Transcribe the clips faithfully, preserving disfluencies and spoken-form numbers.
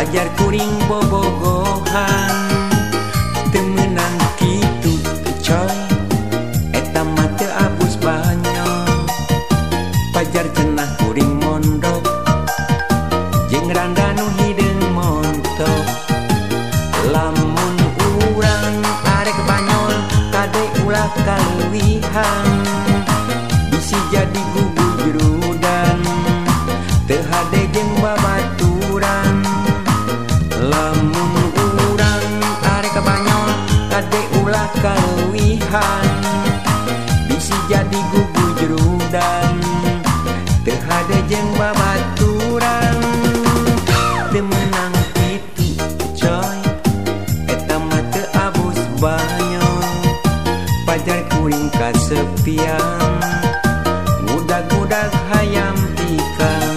pajar kuring bobogohan temenang kitu coy eta mate abus banyak pajar cenah kuring mondok jeung rangga nu hideung montok lamun urang arek banyol kade ulah kaleuwihan bisi jadi gugu jerudan teu hade jeung babaturan lamun urang arek banyol kade ulah kaleuwihan bisi jadi gugu jerudan teu hade jeung babaturan teu meunang kitu coy eta mah teu abus banyak pajar kuring kasepian ngudag-ngudag hayam pikang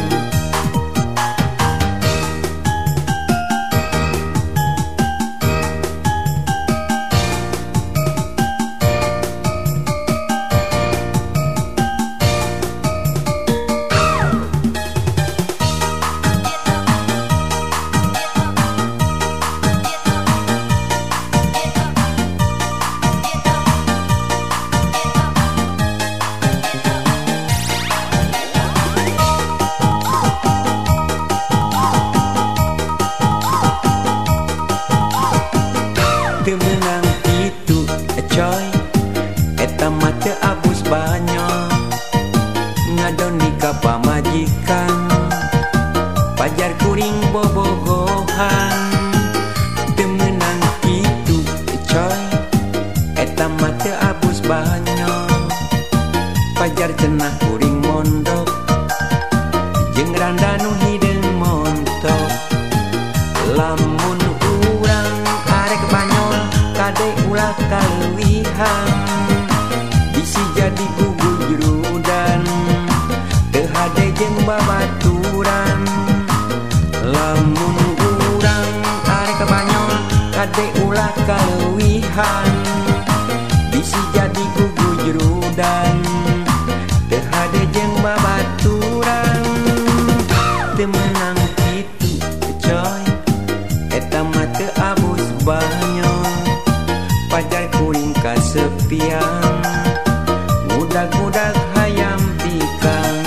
teu meunang kitu coy eta mah teu abus banyak ngadoni ka pamajikan pajar kuring bobogohan teu meunang kitu coy eta mah teu abus banyak pajar cenah kuring mondok jeung randa nu hideung montok lamun urang arek banyol kade ulah kaleuwihan bisi jadi gugu jerudan teu hade jeung babaturan lamun urang arek banyol kade ulah kaleuwihan bisi jadi gugu jerudan teu hade jeung babaturan teu meunang kitu coy eta mah teu abus banyak pajar kuring kasepian ngudag-ngudag hayam pikang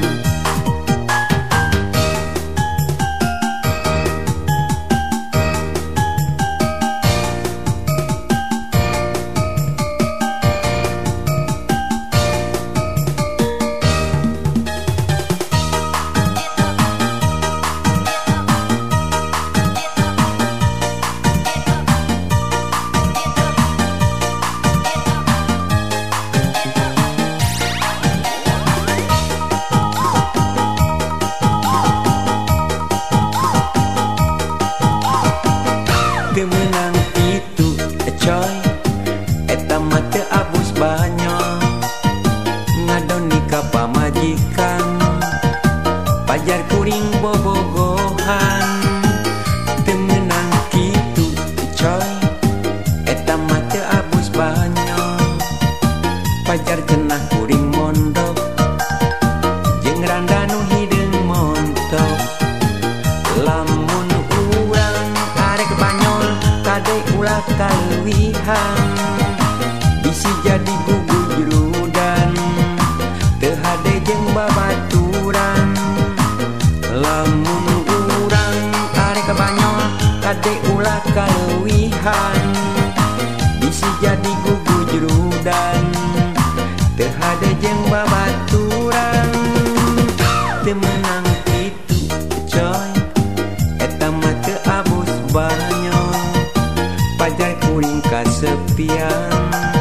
teu meunang kitu coy eta mah teu abus banyak ngadoni ka pamajikan pajar kuring bobogohan teu meunang kitu coy eta mah teu abus banyak pajar cenah kuring mondok jeung randa nu hideung montok lamun urang arek banyol kade ulah kaleuwihan bisi jadi gugu jerudan teu hade jeung babaturan lamun urang arek banyol kade ulah kaleuwihan bisi jadi gugu jerudan teu hade jeung babaturan teu meunang kitu coy eta mah teu abus banyak pajar kuring kasepian